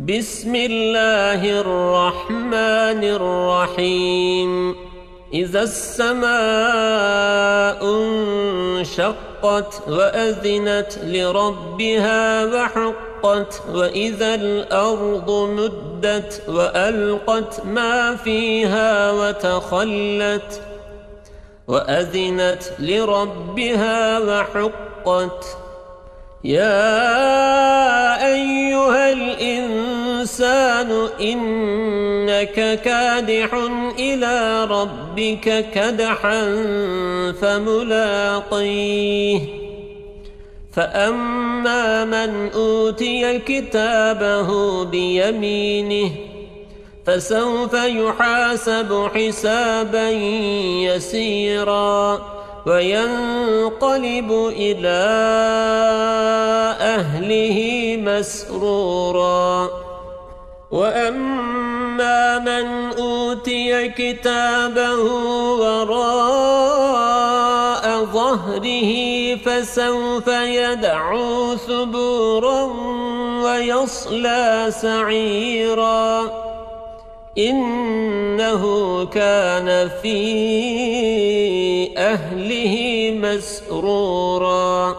بسم الله الرحمن الرحيم إذا السماء انشقت وأذنت لربها وحقت وإذا الأرض مدت وألقت ما فيها وتخلت وأذنت لربها وحقت يا أيها الإنسان إنك كادح إلى ربك كدحا فملاقيه فأما من أوتي كتابه بيمينه فسوف يحاسب حسابا يسيرا وينقلب إلى أهله مسرورا وأما من أوتي كتابه وراء ظهره فسوف يدعو ثبورا ويصلى سعيرا إنه كان في أهله مسرورا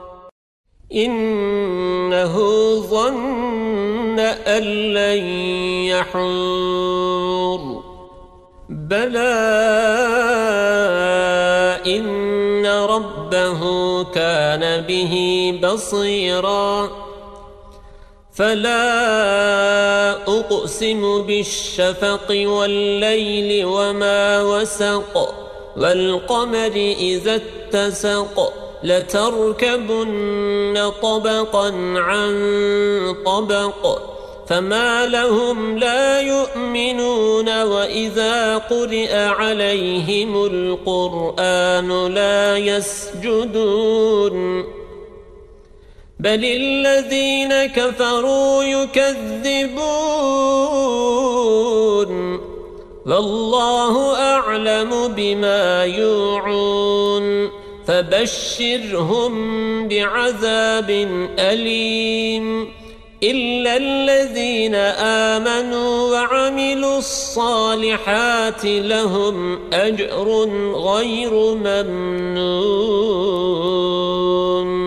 إنه ظن أن لن يحور بلى إن ربه كان به بصيرا فلا أقسم بالشفق والليل وما وسق والقمر إذا اتسق لتركبن طبقا عن طبق فما لهم لا يؤمنون وإذا قرئ عليهم القرآن لا يسجدون بل الذين كفروا يكذبون والله أعلم بما يوعون فبشرهم بعذاب أليم إلا الذين آمنوا وعملوا الصالحات لهم أجر غير ممنون.